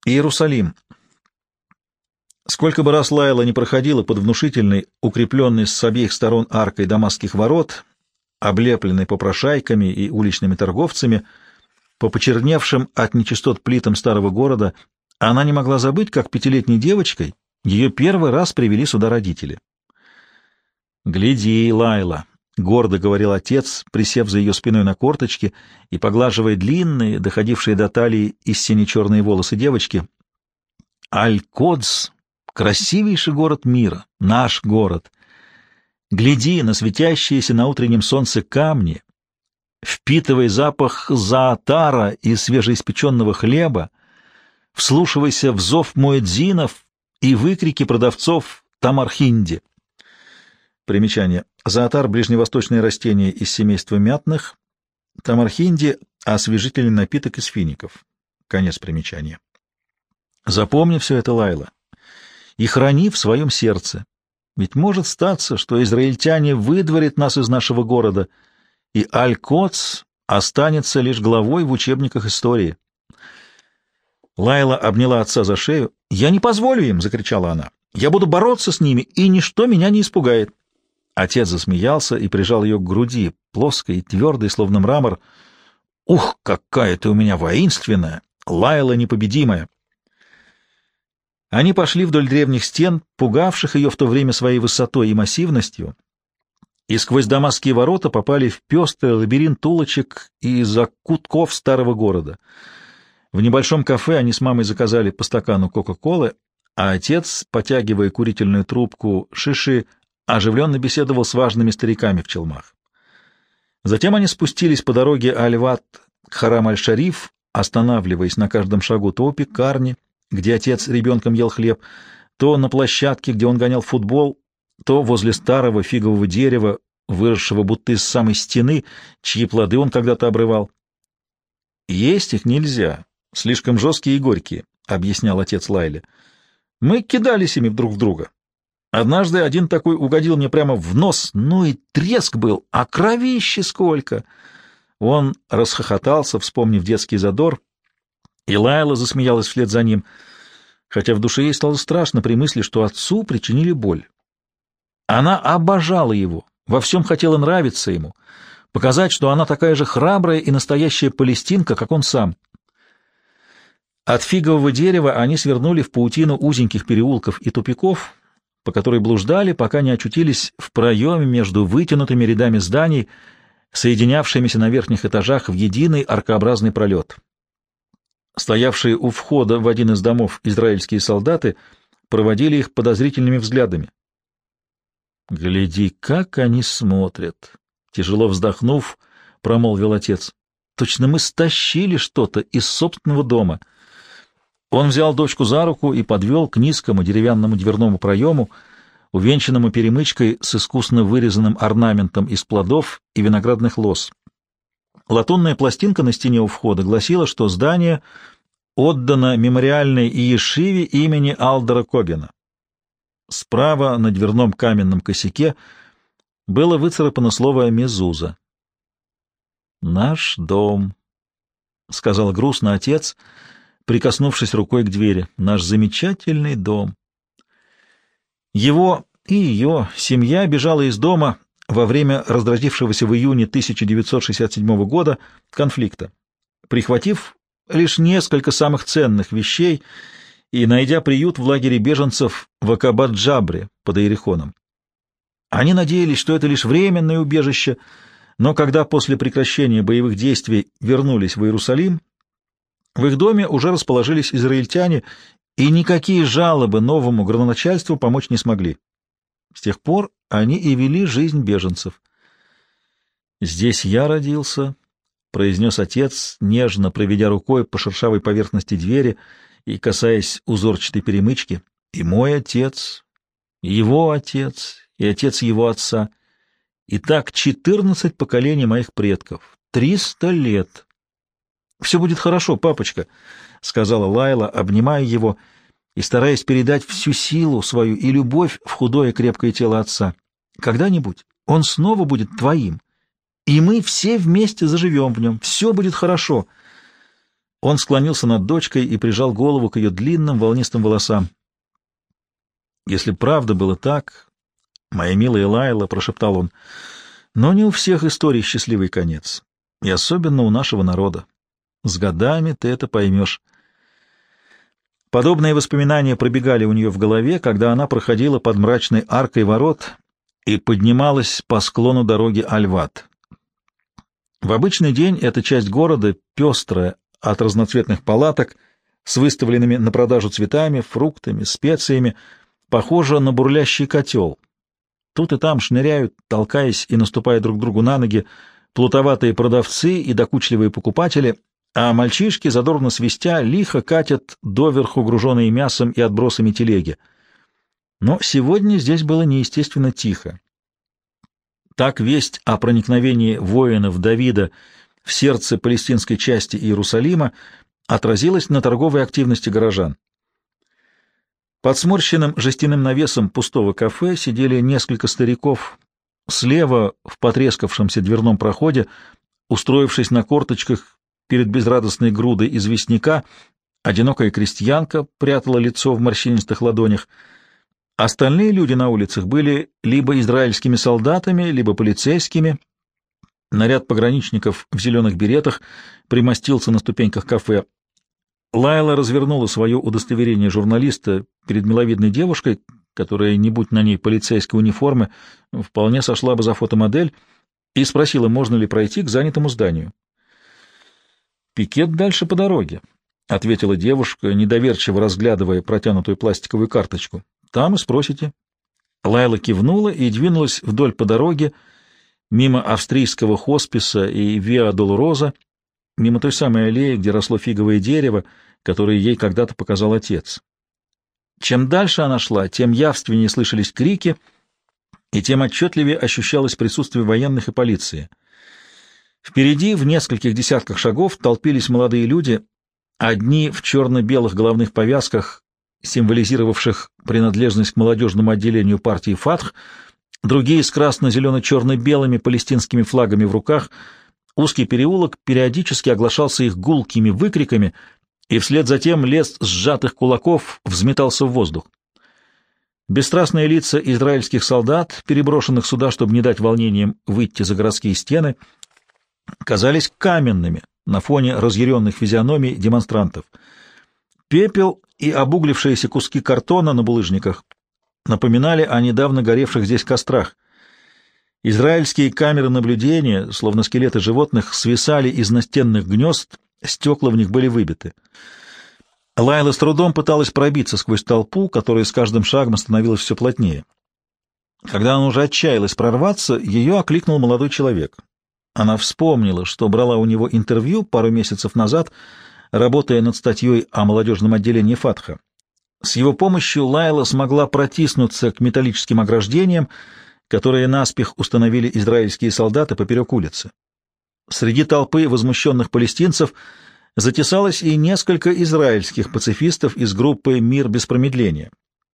Иерусалим. Сколько бы раз Лайла не проходила под внушительной, укрепленной с обеих сторон аркой дамасских ворот, облепленной попрошайками и уличными торговцами, по почерневшим от нечистот плитам старого города, она не могла забыть, как пятилетней девочкой ее первый раз привели сюда родители. «Гляди, Лайла», — гордо говорил отец, присев за ее спиной на корточки и поглаживая длинные, доходившие до талии из сине-черные волосы девочки. «Аль-Кодс — красивейший город мира, наш город. Гляди на светящиеся на утреннем солнце камни, впитывай запах заатара и свежеиспеченного хлеба, вслушивайся в зов муэдзинов и выкрики продавцов тамархинди». Примечание. Заатар — ближневосточное растение из семейства мятных, тамархинди — освежительный напиток из фиников. Конец примечания. Запомни все это, Лайла, и храни в своем сердце. Ведь может статься, что израильтяне выдворят нас из нашего города, и Аль-Кодс останется лишь главой в учебниках истории. Лайла обняла отца за шею. «Я не позволю им!» — закричала она. «Я буду бороться с ними, и ничто меня не испугает!» Отец засмеялся и прижал ее к груди, плоской и твердой, словно мрамор. «Ух, какая ты у меня воинственная! Лайла непобедимая!» Они пошли вдоль древних стен, пугавших ее в то время своей высотой и массивностью, и сквозь дамасские ворота попали в пестрый лабиринт улочек и закутков старого города. В небольшом кафе они с мамой заказали по стакану Кока-Колы, а отец, потягивая курительную трубку шиши, оживленно беседовал с важными стариками в челмах. Затем они спустились по дороге Аль-Ват к Харам-аль-Шариф, останавливаясь на каждом шагу то у пекарни, где отец ребенком ел хлеб, то на площадке, где он гонял футбол, то возле старого фигового дерева, выросшего будто из самой стены, чьи плоды он когда-то обрывал. «Есть их нельзя, слишком жесткие и горькие», — объяснял отец Лайле. «Мы кидались ими друг в друга. Однажды один такой угодил мне прямо в нос, ну и треск был, а кровище сколько!» Он расхохотался, вспомнив детский задор, и Лайла засмеялась вслед за ним, хотя в душе ей стало страшно при мысли, что отцу причинили боль. Она обожала его, во всем хотела нравиться ему, показать, что она такая же храбрая и настоящая палестинка, как он сам. От фигового дерева они свернули в паутину узеньких переулков и тупиков, по которой блуждали, пока не очутились в проеме между вытянутыми рядами зданий, соединявшимися на верхних этажах в единый аркообразный пролет. Стоявшие у входа в один из домов израильские солдаты проводили их подозрительными взглядами. «Гляди, как они смотрят!» — тяжело вздохнув, промолвил отец. «Точно мы стащили что-то из собственного дома». Он взял дочку за руку и подвел к низкому деревянному дверному проему, увенчанному перемычкой с искусно вырезанным орнаментом из плодов и виноградных лоз. Латунная пластинка на стене у входа гласила, что здание отдано мемориальной иешиве имени Алдера Когена. Справа на дверном каменном косяке было выцарапано слово «мезуза». «Наш дом», — сказал грустно отец, прикоснувшись рукой к двери, — «наш замечательный дом». Его и ее семья бежала из дома во время разразившегося в июне 1967 года конфликта, прихватив лишь несколько самых ценных вещей и найдя приют в лагере беженцев в Акабад-Джабре под Иерихоном. Они надеялись, что это лишь временное убежище, но когда после прекращения боевых действий вернулись в Иерусалим, в их доме уже расположились израильтяне, и никакие жалобы новому градоначальству помочь не смогли. С тех пор они и вели жизнь беженцев. «Здесь я родился», — произнес отец, нежно проведя рукой по шершавой поверхности двери и касаясь узорчатой перемычки, — «и мой отец, и его отец, и отец его отца. И так 14 поколений моих предков, 300 лет». «Все будет хорошо, папочка», — сказала Лайла, обнимая его и стараясь передать всю силу свою и любовь в худое крепкое тело отца. «Когда-нибудь он снова будет твоим, и мы все вместе заживем в нем. Все будет хорошо». Он склонился над дочкой и прижал голову к ее длинным волнистым волосам. «Если правда было так, моя милая Лайла», — прошептал он, — «но не у всех историй счастливый конец, и особенно у нашего народа. С годами ты это поймешь». Подобные воспоминания пробегали у нее в голове, когда она проходила под мрачной аркой ворот и поднималась по склону дороги Аль-Вад. В обычный день эта часть города, пестрая от разноцветных палаток, с выставленными на продажу цветами, фруктами, специями, похожа на бурлящий котел. Тут и там шныряют, толкаясь и наступая друг другу на ноги, плутоватые продавцы и докучливые покупатели, а мальчишки, задорно свистя, лихо катят доверху груженные мясом и отбросами телеги. Но сегодня здесь было неестественно тихо. Так весть о проникновении воинов Давида в сердце палестинской части Иерусалима отразилась на торговой активности горожан. Под сморщенным жестяным навесом пустого кафе сидели несколько стариков. Слева, в потрескавшемся дверном проходе, устроившись на корточках перед безрадостной грудой известняка, одинокая крестьянка прятала лицо в морщинистых ладонях. Остальные люди на улицах были либо израильскими солдатами, либо полицейскими. Наряд пограничников в зеленых беретах примостился на ступеньках кафе. Лайла развернула свое удостоверение журналиста перед миловидной девушкой, которая, не будь на ней полицейской униформы, вполне сошла бы за фотомодель, и спросила, можно ли пройти к занятому зданию. «Пикет дальше по дороге», — ответила девушка, недоверчиво разглядывая протянутую пластиковую карточку. «Там и спросите». Лайла кивнула и двинулась вдоль по дороге, мимо австрийского хосписа и Виа-Долороза, мимо той самой аллеи, где росло фиговое дерево, которое ей когда-то показал отец. Чем дальше она шла, тем явственнее слышались крики, и тем отчетливее ощущалось присутствие военных и полиции. Впереди, в нескольких десятках шагов, толпились молодые люди, одни в черно-белых головных повязках, символизировавших принадлежность к молодежному отделению партии «Фатх», другие с красно-зелено-черно-белыми палестинскими флагами в руках. Узкий переулок периодически оглашался их гулкими выкриками, и вслед за тем лес сжатых кулаков взметался в воздух. Бесстрастные лица израильских солдат, переброшенных сюда, чтобы не дать волнениям выйти за городские стены, казались каменными на фоне разъяренных физиономий демонстрантов. Пепел и обуглившиеся куски картона на булыжниках напоминали о недавно горевших здесь кострах. Израильские камеры наблюдения, словно скелеты животных, свисали из настенных гнезд, стекла в них были выбиты. Лайла с трудом пыталась пробиться сквозь толпу, которая с каждым шагом становилась все плотнее. Когда она уже отчаялась прорваться, ее окликнул молодой человек. Она вспомнила, что брала у него интервью пару месяцев назад, работая над статьей о молодежном отделении «Фатха». С его помощью Лайла смогла протиснуться к металлическим ограждениям, которые наспех установили израильские солдаты поперек улицы. Среди толпы возмущенных палестинцев затесалось и несколько израильских пацифистов из группы «Мир без промедления».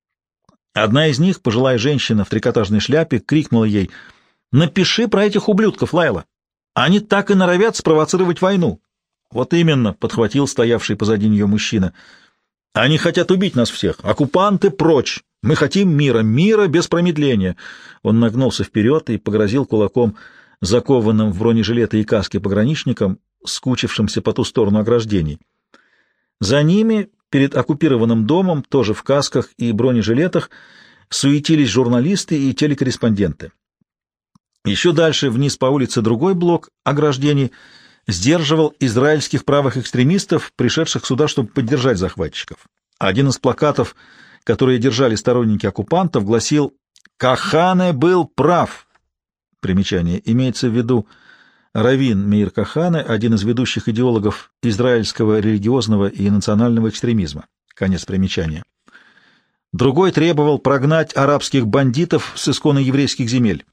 Одна из них, пожилая женщина в трикотажной шляпе, крикнула ей: «Напиши про этих ублюдков, Лайла! Они так и норовят спровоцировать войну!» «Вот именно», — подхватил стоявший позади нее мужчина. «Они хотят убить нас всех! Оккупанты прочь! Мы хотим мира, мира без промедления!» Он нагнулся вперед и погрозил кулаком закованным в бронежилеты и каски пограничникам, скучившимся по ту сторону ограждений. За ними, перед оккупированным домом, тоже в касках и бронежилетах, суетились журналисты и телекорреспонденты. Еще дальше, вниз по улице, другой блок ограждений сдерживал израильских правых экстремистов, пришедших сюда, чтобы поддержать захватчиков. Один из плакатов, которые держали сторонники оккупантов, гласил: «Кахане был прав». Примечание. Имеется в виду раввин Меир Кахане, один из ведущих идеологов израильского религиозного и национального экстремизма. Конец примечания. Другой требовал прогнать арабских бандитов с исконно еврейских земель.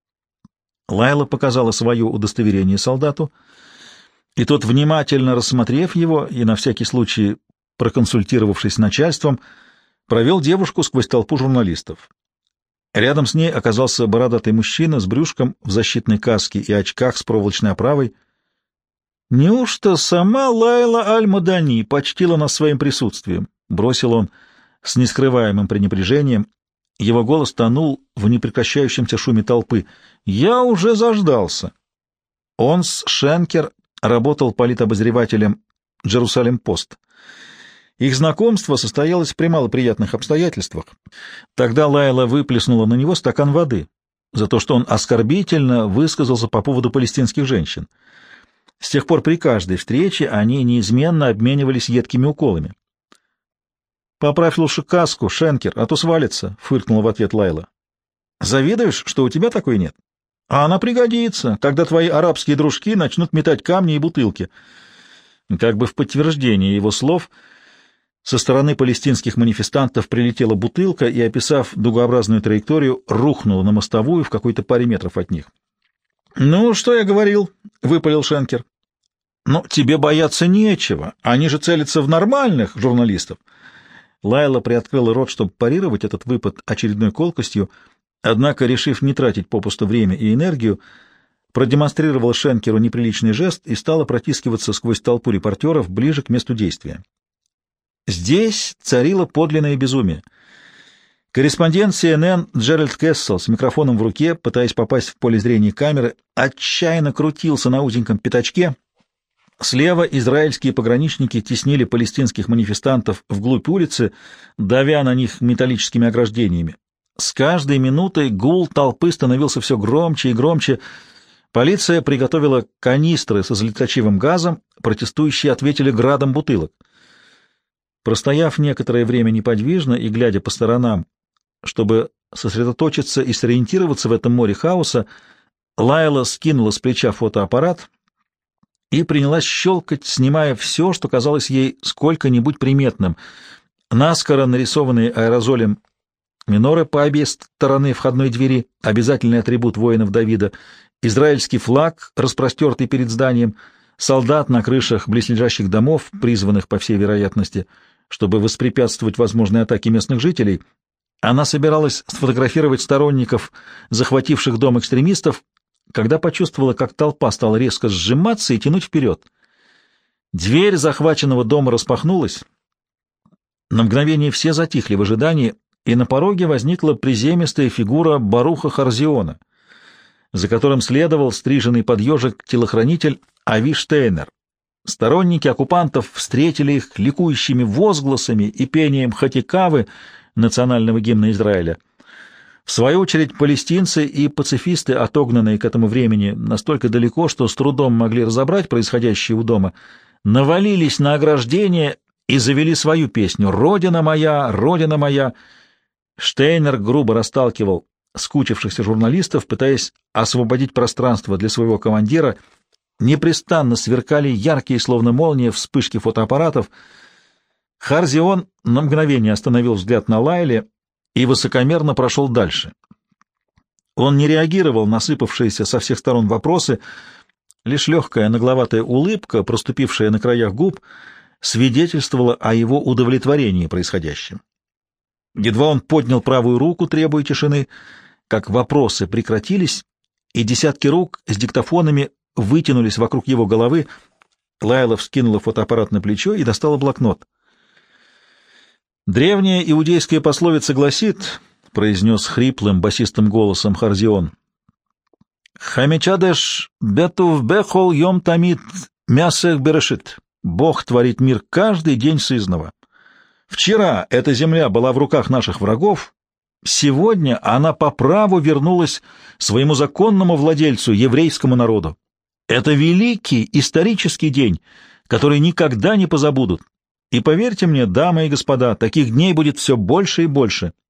Лайла показала свое удостоверение солдату, и тот, внимательно рассмотрев его и на всякий случай проконсультировавшись с начальством, провел девушку сквозь толпу журналистов. Рядом с ней оказался бородатый мужчина с брюшком в защитной каске и очках с проволочной оправой. «Неужто сама Лайла Аль-Мадани почтила нас своим присутствием?» — бросил он с нескрываемым пренебрежением. Его голос тонул в непрекращающемся шуме толпы. «Я уже заждался». Он с Шенкер работал политобозревателем «Джерусалем-Пост». Их знакомство состоялось при малоприятных обстоятельствах. Тогда Лайла выплеснула на него стакан воды за то, что он оскорбительно высказался по поводу палестинских женщин. С тех пор при каждой встрече они неизменно обменивались едкими уколами. «Поправь лучше каску, Шенкер, а то свалится», — фыркнула в ответ Лайла. «Завидуешь, что у тебя такой нет? А она пригодится, когда твои арабские дружки начнут метать камни и бутылки». Как бы в подтверждение его слов, со стороны палестинских манифестантов прилетела бутылка и, описав дугообразную траекторию, рухнула на мостовую в какой-то паре метров от них. «Ну, что я говорил?» — выпалил Шенкер. «Ну, тебе бояться нечего. Они же целятся в нормальных журналистов». Лайла приоткрыла рот, чтобы парировать этот выпад очередной колкостью, однако, решив не тратить попусту время и энергию, продемонстрировала Шенкеру неприличный жест и стала протискиваться сквозь толпу репортеров ближе к месту действия. Здесь царило подлинное безумие. Корреспондент CNN Джеральд Кессел с микрофоном в руке, пытаясь попасть в поле зрения камеры, отчаянно крутился на узеньком пятачке. Слева израильские пограничники теснили палестинских манифестантов вглубь улицы, давя на них металлическими ограждениями. С каждой минутой гул толпы становился все громче и громче. Полиция приготовила канистры со слезоточивым газом, протестующие ответили градом бутылок. Простояв некоторое время неподвижно и глядя по сторонам, чтобы сосредоточиться и сориентироваться в этом море хаоса, Лайла скинула с плеча фотоаппарат и принялась щелкать, снимая все, что казалось ей сколько-нибудь приметным. Наскоро нарисованные аэрозолем миноры по обе стороны входной двери, обязательный атрибут воинов Давида, израильский флаг, распростертый перед зданием, солдат на крышах близлежащих домов, призванных, по всей вероятности, чтобы воспрепятствовать возможной атаке местных жителей. Она собиралась сфотографировать сторонников, захвативших дом экстремистов, когда почувствовала, как толпа стала резко сжиматься и тянуть вперед. Дверь захваченного дома распахнулась. На мгновение все затихли в ожидании, и на пороге возникла приземистая фигура Баруха Харзиона, за которым следовал стриженный под ежик телохранитель Ави Штейнер. Сторонники оккупантов встретили их ликующими возгласами и пением хатикавы, национального гимна Израиля. В свою очередь, палестинцы и пацифисты, отогнанные к этому времени настолько далеко, что с трудом могли разобрать происходящее у дома, навалились на ограждение и завели свою песню «Родина моя, Родина моя». Штейнер грубо расталкивал скучившихся журналистов, пытаясь освободить пространство для своего командира. Непрестанно сверкали яркие, словно молния, вспышки фотоаппаратов. Харзион на мгновение остановил взгляд на Лайле и высокомерно прошел дальше. Он не реагировал на сыпавшиеся со всех сторон вопросы, лишь легкая нагловатая улыбка, проступившая на краях губ, свидетельствовала о его удовлетворении происходящим. Едва он поднял правую руку, требуя тишины, как вопросы прекратились, и десятки рук с диктофонами вытянулись вокруг его головы. Лайла вскинула фотоаппарат на плечо и достала блокнот. «Древняя иудейская пословица гласит, — произнес хриплым басистым голосом Харзион, — «Хамичадеш бетув бехол йом тамид мясех берешит. Бог творит мир каждый день сызнова. Вчера эта земля была в руках наших врагов, сегодня она по праву вернулась своему законному владельцу, еврейскому народу. Это великий исторический день, который никогда не позабудут. И поверьте мне, дамы и господа, таких дней будет все больше и больше».